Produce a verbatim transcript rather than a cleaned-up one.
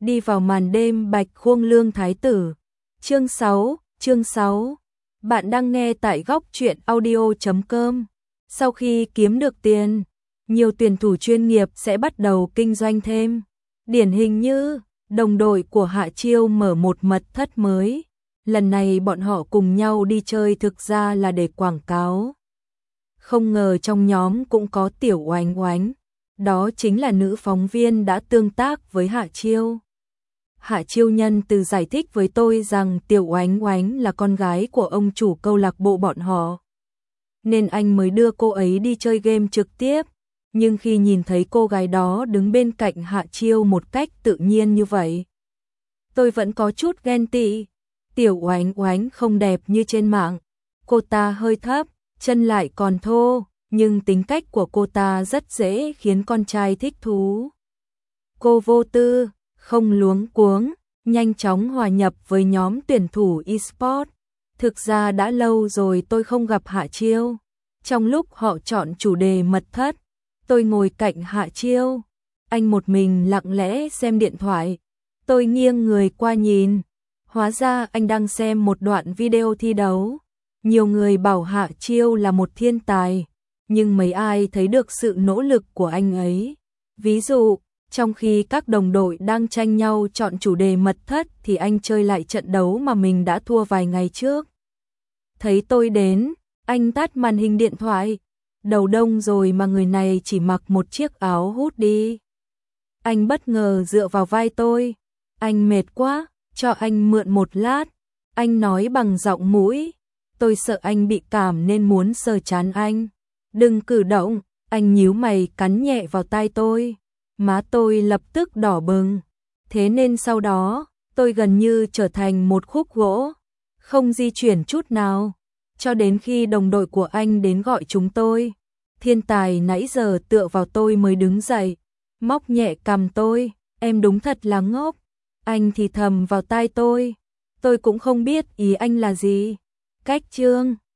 đi vào màn đêm Bạch Khuông Lương Thái Tử. Chương sáu, chương sáu. Bạn đang nghe tại góc truyện audio chấm com. Sau khi kiếm được tiền, nhiều tuyển thủ chuyên nghiệp sẽ bắt đầu kinh doanh thêm. Điển hình như, đồng đội của Hạ Chiêu mở một mật thất mới. Lần này bọn họ cùng nhau đi chơi thực ra là để quảng cáo. Không ngờ trong nhóm cũng có Tiểu Oánh Oánh. Đó chính là nữ phóng viên đã tương tác với Hạ Chiêu. Hạ Chiêu nhân từ giải thích với tôi rằng Tiểu Oánh Oánh là con gái của ông chủ câu lạc bộ bọn họ. Nên anh mới đưa cô ấy đi chơi game trực tiếp. Nhưng khi nhìn thấy cô gái đó đứng bên cạnh Hạ Chiêu một cách tự nhiên như vậy, tôi vẫn có chút ghen tị. Tiểu Oánh Oánh không đẹp như trên mạng. Cô ta hơi thấp, chân lại còn thô, nhưng tính cách của cô ta rất dễ khiến con trai thích thú. Cô vô tư, không luống cuống, nhanh chóng hòa nhập với nhóm tuyển thủ e-sport. Thực ra đã lâu rồi tôi không gặp Hạ Chiêu. Trong lúc họ chọn chủ đề mật thất, tôi ngồi cạnh Hạ Chiêu. Anh một mình lặng lẽ xem điện thoại. Tôi nghiêng người qua nhìn. Hóa ra anh đang xem một đoạn video thi đấu. Nhiều người bảo Hạ Chiêu là một thiên tài, nhưng mấy ai thấy được sự nỗ lực của anh ấy. Ví dụ, trong khi các đồng đội đang tranh nhau chọn chủ đề mật thất thì anh chơi lại trận đấu mà mình đã thua vài ngày trước. Thấy tôi đến, anh tắt màn hình điện thoại. Đầu đông rồi mà người này chỉ mặc một chiếc áo hoodie. Anh bất ngờ dựa vào vai tôi. Anh mệt quá, cho anh mượn một lát. Anh nói bằng giọng mũi. Tôi sợ anh bị cảm nên muốn sờ trán anh. Đừng cử động, anh nhíu mày cắn nhẹ vào tai tôi. Má tôi lập tức đỏ bừng. Thế nên sau đó, tôi gần như trở thành một khúc gỗ, không di chuyển chút nào. Cho đến khi đồng đội của anh đến gọi chúng tôi. Thiên tài nãy giờ tựa vào tôi mới đứng dậy, móc nhẹ cằm tôi. Em đúng thật là ngốc. Anh thì thầm vào tai tôi. Tôi cũng không biết ý anh là gì. Cách chương